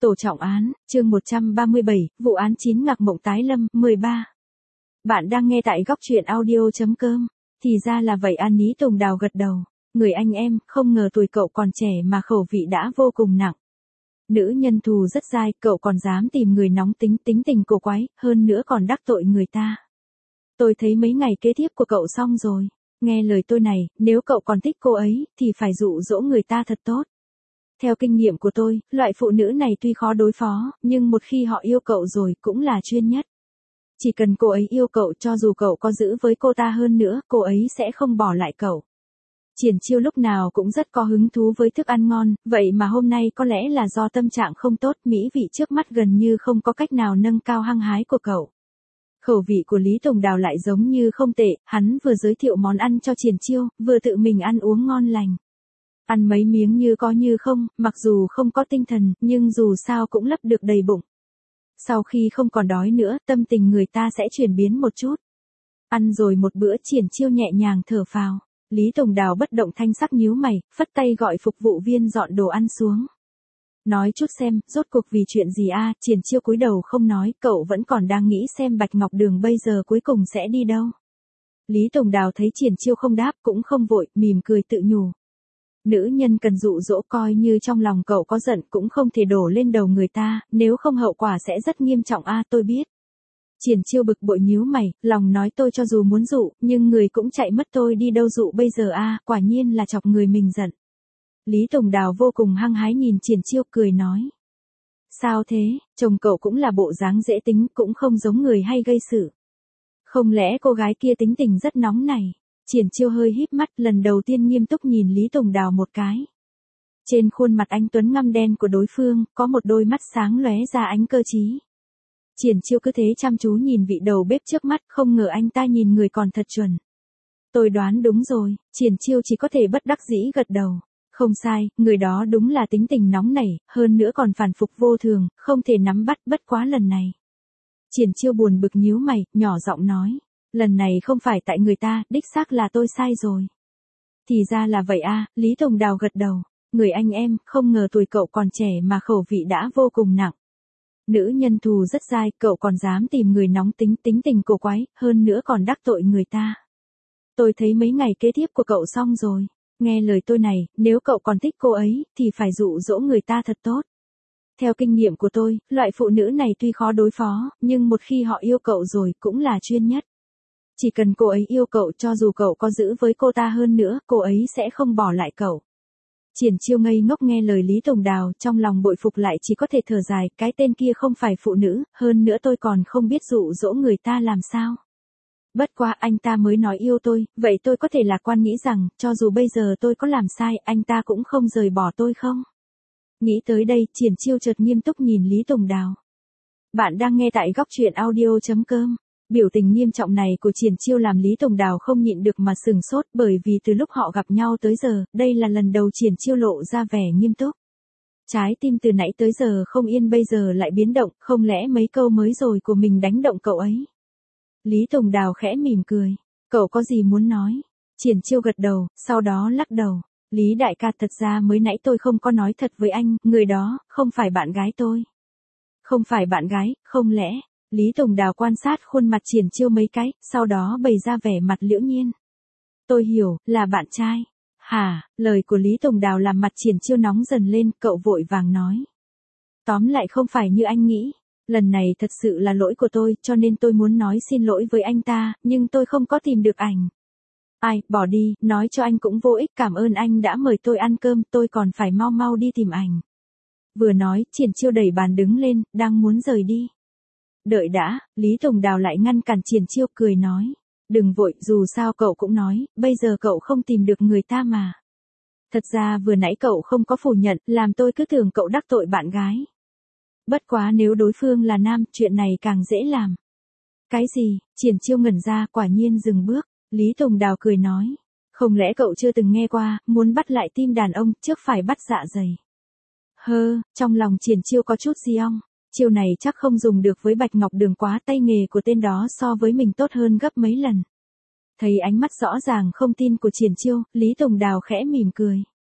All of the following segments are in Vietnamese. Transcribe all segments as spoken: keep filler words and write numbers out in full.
Tổ trọng án, chương một trăm ba mươi bảy, vụ án chín ngạc mộng tái lâm, mười ba. Bạn đang nghe tại góc truyện audio chấm com. Thì ra là vậy, An Lý Tùng Đào gật đầu. Người anh em, không ngờ tuổi cậu còn trẻ mà khẩu vị đã vô cùng nặng. Nữ nhân thù rất dai, cậu còn dám tìm người nóng tính, tính tình cổ quái, hơn nữa còn đắc tội người ta. Tôi thấy mấy ngày kế tiếp của cậu xong rồi. Nghe lời tôi này, nếu cậu còn thích cô ấy, thì phải dụ dỗ người ta thật tốt. Theo kinh nghiệm của tôi, loại phụ nữ này tuy khó đối phó, nhưng một khi họ yêu cậu rồi cũng là chuyên nhất. Chỉ cần cô ấy yêu cậu, cho dù cậu có giữ với cô ta hơn nữa, cô ấy sẽ không bỏ lại cậu. Triển Chiêu lúc nào cũng rất có hứng thú với thức ăn ngon, vậy mà hôm nay có lẽ là do tâm trạng không tốt, mỹ vị trước mắt gần như không có cách nào nâng cao hăng hái của cậu. Khẩu vị của Lý Tùng Đào lại giống như không tệ, hắn vừa giới thiệu món ăn cho Triển Chiêu, vừa tự mình ăn uống ngon lành. Ăn mấy miếng như có như không, mặc dù không có tinh thần, nhưng dù sao cũng lấp được đầy bụng. Sau khi không còn đói nữa, tâm tình người ta sẽ chuyển biến một chút. Ăn rồi một bữa, Triển Chiêu nhẹ nhàng thở phào. Lý Tùng Đào bất động thanh sắc nhíu mày, phất tay gọi phục vụ viên dọn đồ ăn xuống. Nói chút xem, rốt cuộc vì chuyện gì a? À? Triển Chiêu cúi đầu không nói, cậu vẫn còn đang nghĩ xem Bạch Ngọc Đường bây giờ cuối cùng sẽ đi đâu. Lý Tùng Đào thấy Triển Chiêu không đáp, cũng không vội, mỉm cười tự nhủ. Nữ nhân cần dụ dỗ, coi như trong lòng cậu có giận cũng không thể đổ lên đầu người ta, nếu không hậu quả sẽ rất nghiêm trọng a. À, tôi biết. Triển Chiêu bực bội nhíu mày, lòng nói tôi cho dù muốn dụ, nhưng người cũng chạy mất, tôi đi đâu dụ bây giờ a? À, quả nhiên là chọc người mình giận. Lý Tùng Đào vô cùng hăng hái nhìn Triển Chiêu cười nói. Sao thế, chồng cậu cũng là bộ dáng dễ tính, cũng không giống người hay gây sự. Không lẽ cô gái kia tính tình rất nóng này? Triển Chiêu hơi híp mắt, lần đầu tiên nghiêm túc nhìn Lý Tùng Đào một cái. Trên khuôn mặt anh tuấn ngăm đen của đối phương, có một đôi mắt sáng lóe ra ánh cơ trí. Triển Chiêu cứ thế chăm chú nhìn vị đầu bếp trước mắt, không ngờ anh ta nhìn người còn thật chuẩn. Tôi đoán đúng rồi, Triển Chiêu chỉ có thể bất đắc dĩ gật đầu. Không sai, người đó đúng là tính tình nóng nảy, hơn nữa còn phản phục vô thường, không thể nắm bắt, bất quá lần này. Triển Chiêu buồn bực nhíu mày, nhỏ giọng nói. Lần này không phải tại người ta, đích xác là tôi sai rồi. Thì ra là vậy a. À, Lý Tùng Đào gật đầu. Người anh em, không ngờ tuổi cậu còn trẻ mà khẩu vị đã vô cùng nặng. Nữ nhân thù rất dai, cậu còn dám tìm người nóng tính, tính tình cổ quái, hơn nữa còn đắc tội người ta. Tôi thấy mấy ngày kế tiếp của cậu xong rồi. Nghe lời tôi này, nếu cậu còn thích cô ấy, thì phải dụ dỗ người ta thật tốt. Theo kinh nghiệm của tôi, loại phụ nữ này tuy khó đối phó, nhưng một khi họ yêu cậu rồi cũng là chuyên nhất. Chỉ cần cô ấy yêu cậu, cho dù cậu có giữ với cô ta hơn nữa, cô ấy sẽ không bỏ lại cậu. Triển Chiêu ngây ngốc nghe lời Lý Tùng Đào, trong lòng bội phục lại chỉ có thể thở dài, cái tên kia không phải phụ nữ, hơn nữa tôi còn không biết dụ dỗ người ta làm sao. Bất quá anh ta mới nói yêu tôi, vậy tôi có thể lạc quan nghĩ rằng, cho dù bây giờ tôi có làm sai, anh ta cũng không rời bỏ tôi không? Nghĩ tới đây, Triển Chiêu chợt nghiêm túc nhìn Lý Tùng Đào. Bạn đang nghe tại góc truyện audio chấm com. Biểu tình nghiêm trọng này của Triển Chiêu làm Lý Tùng Đào không nhịn được mà sừng sốt, bởi vì từ lúc họ gặp nhau tới giờ, đây là lần đầu Triển Chiêu lộ ra vẻ nghiêm túc. Trái tim từ nãy tới giờ không yên bây giờ lại biến động, không lẽ mấy câu mới rồi của mình đánh động cậu ấy? Lý Tùng Đào khẽ mỉm cười. Cậu có gì muốn nói? Triển Chiêu gật đầu, sau đó lắc đầu. Lý đại ca, thật ra mới nãy tôi không có nói thật với anh, người đó, không phải bạn gái tôi. Không phải bạn gái, không lẽ? Lý Tùng Đào quan sát khuôn mặt Triển Chiêu mấy cái, sau đó bày ra vẻ mặt liễu nhiên. Tôi hiểu, là bạn trai. Hả, lời của Lý Tùng Đào làm mặt Triển Chiêu nóng dần lên, cậu vội vàng nói. Tóm lại không phải như anh nghĩ. Lần này thật sự là lỗi của tôi, cho nên tôi muốn nói xin lỗi với anh ta, nhưng tôi không có tìm được ảnh. Ai, bỏ đi, nói cho anh cũng vô ích, cảm ơn anh đã mời tôi ăn cơm, tôi còn phải mau mau đi tìm ảnh. Vừa nói, Triển Chiêu đẩy bàn đứng lên, đang muốn rời đi. Đợi đã, Lý Tùng Đào lại ngăn cản Triển Chiêu, cười nói. Đừng vội, dù sao cậu cũng nói, bây giờ cậu không tìm được người ta mà. Thật ra vừa nãy cậu không có phủ nhận, làm tôi cứ tưởng cậu đắc tội bạn gái. Bất quá nếu đối phương là nam, chuyện này càng dễ làm. Cái gì? Triển Chiêu ngẩn ra, quả nhiên dừng bước. Lý Tùng Đào cười nói. Không lẽ cậu chưa từng nghe qua, muốn bắt lại tim đàn ông, trước phải bắt dạ dày. Hơ, trong lòng Triển Chiêu có chút di ong. Chiêu này chắc không dùng được với Bạch Ngọc Đường, quá tay nghề của tên đó so với mình tốt hơn gấp mấy lần. Thấy ánh mắt rõ ràng không tin của Triển Chiêu, Lý Tùng Đào khẽ mỉm cười.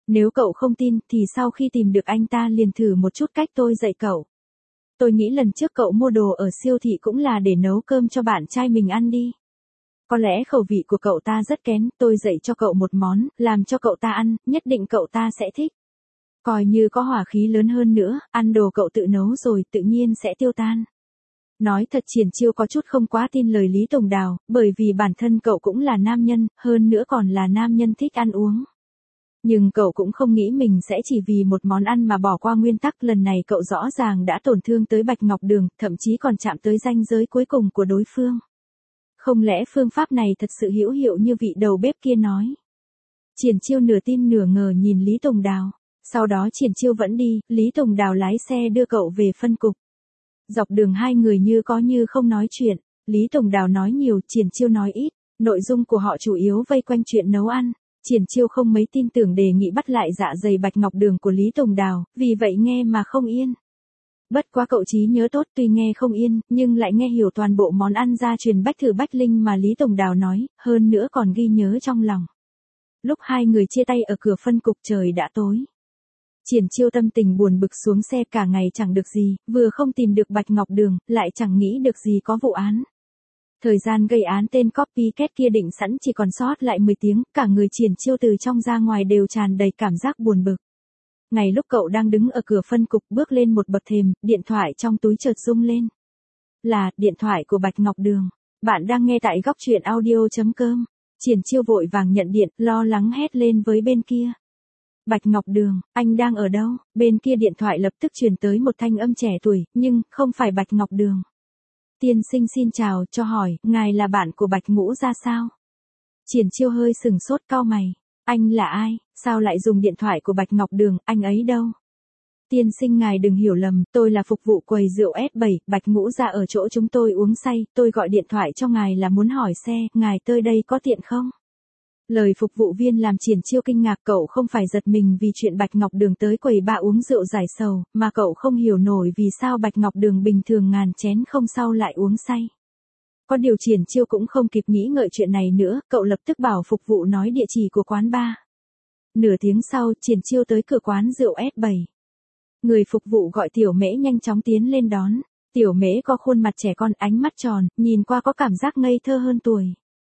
Nếu cậu không tin thì sau khi tìm được anh ta liền thử một chút cách tôi dạy cậu. Tôi nghĩ lần trước cậu mua đồ ở siêu thị cũng là để nấu cơm cho bạn trai mình ăn đi. Có lẽ khẩu vị của cậu ta rất kén, tôi dạy cho cậu một món, làm cho cậu ta ăn, nhất định cậu ta sẽ thích. Coi như có hỏa khí lớn hơn nữa, ăn đồ cậu tự nấu rồi tự nhiên sẽ tiêu tan. Nói thật Triển Chiêu có chút không quá tin lời Lý Tùng Đào, bởi vì bản thân cậu cũng là nam nhân, hơn nữa còn là nam nhân thích ăn uống. Nhưng cậu cũng không nghĩ mình sẽ chỉ vì một món ăn mà bỏ qua nguyên tắc, lần này cậu rõ ràng đã tổn thương tới Bạch Ngọc Đường, thậm chí còn chạm tới ranh giới cuối cùng của đối phương. Không lẽ phương pháp này thật sự hữu hiệu như vị đầu bếp kia nói? Triển Chiêu nửa tin nửa ngờ nhìn Lý Tùng Đào. Sau đó Triển Chiêu vẫn đi, Lý Tùng Đào lái xe đưa cậu về phân cục. Dọc đường hai người như có như không nói chuyện, Lý Tùng Đào nói nhiều, Triển Chiêu nói ít, nội dung của họ chủ yếu vây quanh chuyện nấu ăn. Triển Chiêu không mấy tin tưởng đề nghị bắt lại dạ dày Bạch Ngọc Đường của Lý Tùng Đào, vì vậy nghe mà không yên. Bất quá cậu trí nhớ tốt, tuy nghe không yên, nhưng lại nghe hiểu toàn bộ món ăn gia truyền Bách Thử Bách Linh mà Lý Tùng Đào nói, hơn nữa còn ghi nhớ trong lòng. Lúc hai người chia tay ở cửa phân cục trời đã tối. Triển Chiêu tâm tình buồn bực xuống xe, cả ngày chẳng được gì, vừa không tìm được Bạch Ngọc Đường, lại chẳng nghĩ được gì có vụ án. Thời gian gây án tên copycat kia định sẵn chỉ còn sót lại mười tiếng, cả người Triển Chiêu từ trong ra ngoài đều tràn đầy cảm giác buồn bực. Ngày lúc cậu đang đứng ở cửa phân cục bước lên một bậc thềm, điện thoại trong túi chợt rung lên. Là, điện thoại của Bạch Ngọc Đường. Bạn đang nghe tại góc truyện audio chấm com. Triển Chiêu vội vàng nhận điện, lo lắng hét lên với bên kia. Bạch Ngọc Đường, anh đang ở đâu? Bên kia điện thoại lập tức truyền tới một thanh âm trẻ tuổi, nhưng không phải Bạch Ngọc Đường. Tiên sinh xin chào, cho hỏi, ngài là bạn của Bạch Ngũ Gia sao? Triển Chiêu hơi sừng sốt cau mày. Anh là ai? Sao lại dùng điện thoại của Bạch Ngọc Đường, anh ấy đâu? Tiên sinh ngài đừng hiểu lầm, tôi là phục vụ quầy rượu S bảy, Bạch Ngũ Gia ở chỗ chúng tôi uống say, tôi gọi điện thoại cho ngài là muốn hỏi xe, ngài tới đây có tiện không? Lời phục vụ viên làm Triển Chiêu kinh ngạc, cậu không phải giật mình vì chuyện Bạch Ngọc Đường tới quầy ba uống rượu giải sầu, mà cậu không hiểu nổi vì sao Bạch Ngọc Đường bình thường ngàn chén không sau lại uống say. Có điều Triển Chiêu cũng không kịp nghĩ ngợi chuyện này nữa, cậu lập tức bảo phục vụ nói địa chỉ của quán bar. Nửa tiếng sau, Triển Chiêu tới cửa quán rượu S bảy. Người phục vụ gọi Tiểu Mễ nhanh chóng tiến lên đón. Tiểu Mễ có khuôn mặt trẻ con, ánh mắt tròn, nhìn qua có cảm giác ngây thơ hơn tuổi.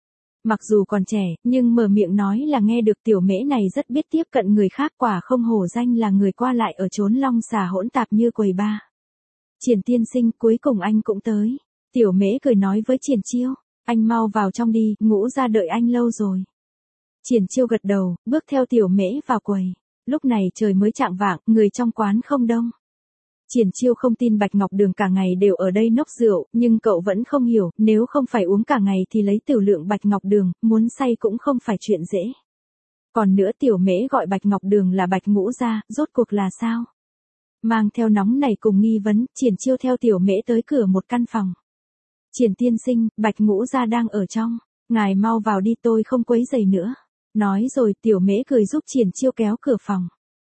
Mặc dù còn trẻ, nhưng mở miệng nói là nghe được Tiểu Mễ này rất biết tiếp cận người khác, quả không hổ danh là người qua lại ở chốn long xà hỗn tạp như quầy bar. Triển tiên sinh, cuối cùng anh cũng tới. Tiểu Mễ cười nói với Triển Chiêu, anh mau vào trong đi, Ngũ Gia đợi anh lâu rồi. Triển Chiêu gật đầu, bước theo Tiểu Mễ vào quầy. Lúc này trời mới chạng vạng, người trong quán không đông. Triển Chiêu không tin Bạch Ngọc Đường cả ngày đều ở đây nốc rượu, nhưng cậu vẫn không hiểu, nếu không phải uống cả ngày thì lấy tiểu lượng Bạch Ngọc Đường, muốn say cũng không phải chuyện dễ. Còn nữa Tiểu Mễ gọi Bạch Ngọc Đường là Bạch Ngũ Gia, rốt cuộc là sao? Mang theo nóng này cùng nghi vấn, Triển Chiêu theo Tiểu Mễ tới cửa một căn phòng. Triển tiên sinh, Bạch Ngũ Gia đang ở trong, ngài mau vào đi, tôi không quấy rầy nữa. Nói rồi Tiểu Mễ cười giúp Triển Chiêu kéo cửa phòng.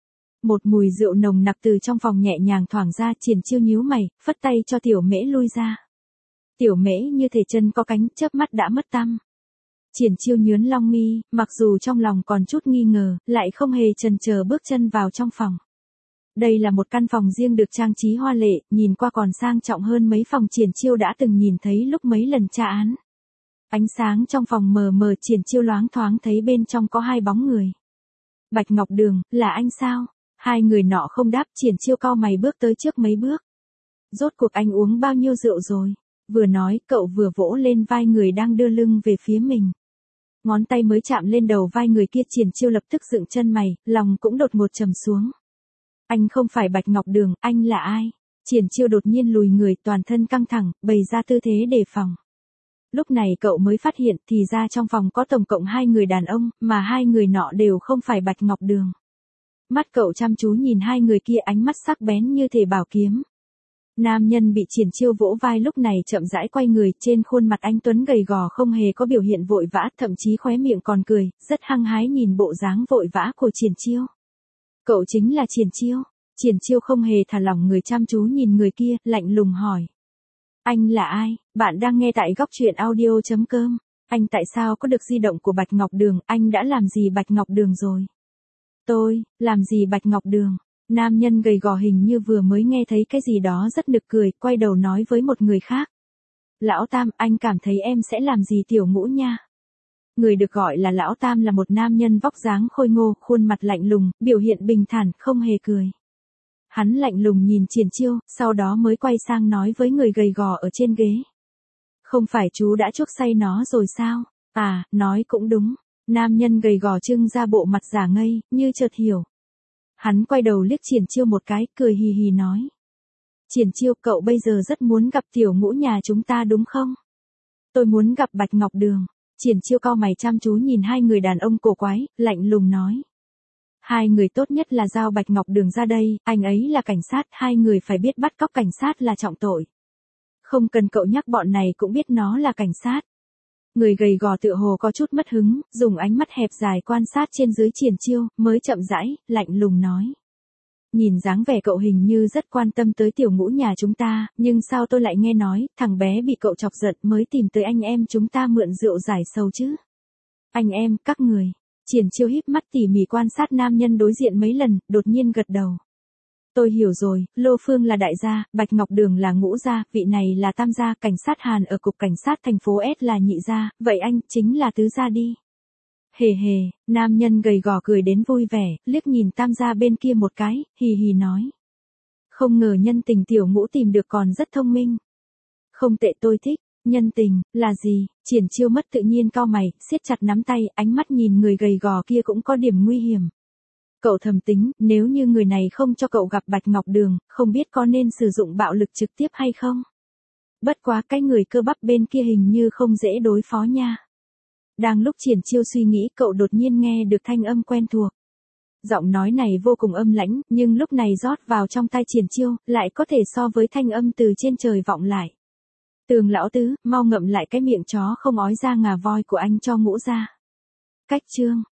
Một mùi rượu nồng nặc từ trong phòng nhẹ nhàng thoảng ra, Triển Chiêu nhíu mày, phất tay cho Tiểu Mễ lui ra. Tiểu Mễ như thể chân có cánh, chớp mắt đã mất tăm. Triển Chiêu nhướng long mi, mặc dù trong lòng còn chút nghi ngờ, lại không hề chần chờ bước chân vào trong phòng. Đây là một căn phòng riêng được trang trí hoa lệ, nhìn qua còn sang trọng hơn mấy phòng Triển Chiêu đã từng nhìn thấy lúc mấy lần tra án. Ánh sáng trong phòng mờ mờ, Triển Chiêu loáng thoáng thấy bên trong có hai bóng người. Bạch Ngọc Đường, là anh sao? Hai người nọ không đáp, Triển Chiêu cau mày bước tới trước mấy bước. Rốt cuộc anh uống bao nhiêu rượu rồi? Vừa nói, cậu vừa vỗ lên vai người đang đưa lưng về phía mình. Ngón tay mới chạm lên đầu vai người kia, Triển Chiêu lập tức dựng chân mày, lòng cũng đột ngột trầm xuống. Anh không phải Bạch Ngọc Đường, anh là ai? Triển Chiêu đột nhiên lùi người, toàn thân căng thẳng, bày ra tư thế đề phòng. Lúc này cậu mới phát hiện thì ra trong phòng có tổng cộng hai người đàn ông, mà hai người nọ đều không phải Bạch Ngọc Đường. Mắt cậu chăm chú nhìn hai người kia, ánh mắt sắc bén như thể bảo kiếm. Nam nhân bị Triển Chiêu vỗ vai lúc này chậm rãi quay người, trên khuôn mặt anh tuấn gầy gò không hề có biểu hiện vội vã, thậm chí khóe miệng còn cười, rất hăng hái nhìn bộ dáng vội vã của Triển Chiêu. Cậu chính là Triển Chiêu? Triển Chiêu không hề thả lỏng người, chăm chú nhìn người kia, lạnh lùng hỏi. Anh là ai? Bạn đang nghe tại góc truyện audio chấm com. Anh tại sao có được di động của Bạch Ngọc Đường, anh đã làm gì Bạch Ngọc Đường rồi? Tôi, làm gì Bạch Ngọc Đường? Nam nhân gầy gò hình như vừa mới nghe thấy cái gì đó rất nực cười, quay đầu nói với một người khác. Lão Tam, anh cảm thấy em sẽ làm gì Tiểu Ngũ nha? Người được gọi là Lão Tam là một nam nhân vóc dáng khôi ngô, khuôn mặt lạnh lùng, biểu hiện bình thản, không hề cười. Hắn lạnh lùng nhìn Triển Chiêu, sau đó mới quay sang nói với người gầy gò ở trên ghế. Không phải chú đã chuốc say nó rồi sao? À, nói cũng đúng. Nam nhân gầy gò trưng ra bộ mặt giả ngây, như chợt hiểu. Hắn quay đầu liếc Triển Chiêu một cái, cười hì hì nói. Triển Chiêu, cậu bây giờ rất muốn gặp Tiểu Ngũ nhà chúng ta đúng không? Tôi muốn gặp Bạch Ngọc Đường. Triển Chiêu cau mày chăm chú nhìn hai người đàn ông cổ quái, lạnh lùng nói. Hai người tốt nhất là giao Bạch Ngọc Đường ra đây, anh ấy là cảnh sát, hai người phải biết bắt cóc cảnh sát là trọng tội. Không cần cậu nhắc, bọn này cũng biết nó là cảnh sát. Người gầy gò tựa hồ có chút mất hứng, dùng ánh mắt hẹp dài quan sát trên dưới Triển Chiêu, mới chậm rãi, lạnh lùng nói. Nhìn dáng vẻ cậu hình như rất quan tâm tới Tiểu Ngũ nhà chúng ta, nhưng sao tôi lại nghe nói, thằng bé bị cậu chọc giận mới tìm tới anh em chúng ta mượn rượu giải sầu chứ? Anh em, các người. Triển Chiêu híp mắt tỉ mỉ quan sát nam nhân đối diện mấy lần, đột nhiên gật đầu. Tôi hiểu rồi, Lô Phương là đại gia, Bạch Ngọc Đường là ngũ gia, vị này là tam gia, cảnh sát Hàn ở cục cảnh sát thành phố S là nhị gia, vậy anh chính là tứ gia đi. Hề hề, nam nhân gầy gò cười đến vui vẻ, liếc nhìn tam gia bên kia một cái, hì hì nói. Không ngờ nhân tình Tiểu Ngũ tìm được còn rất thông minh. Không tệ, tôi thích. Nhân tình, là gì? Triển Chiêu mất tự nhiên cau mày, siết chặt nắm tay, ánh mắt nhìn người gầy gò kia cũng có điểm nguy hiểm. Cậu thầm tính, nếu như người này không cho cậu gặp Bạch Ngọc Đường, không biết có nên sử dụng bạo lực trực tiếp hay không? Bất quá cái người cơ bắp bên kia hình như không dễ đối phó nha. Đang lúc Triển Chiêu suy nghĩ, cậu đột nhiên nghe được thanh âm quen thuộc. Giọng nói này vô cùng âm lãnh, nhưng lúc này rót vào trong tai Triển Chiêu, lại có thể so với thanh âm từ trên trời vọng lại. Tường lão tứ, mau ngậm lại cái miệng chó không ói ra ngà voi của anh cho Ngũ gia. Cách chương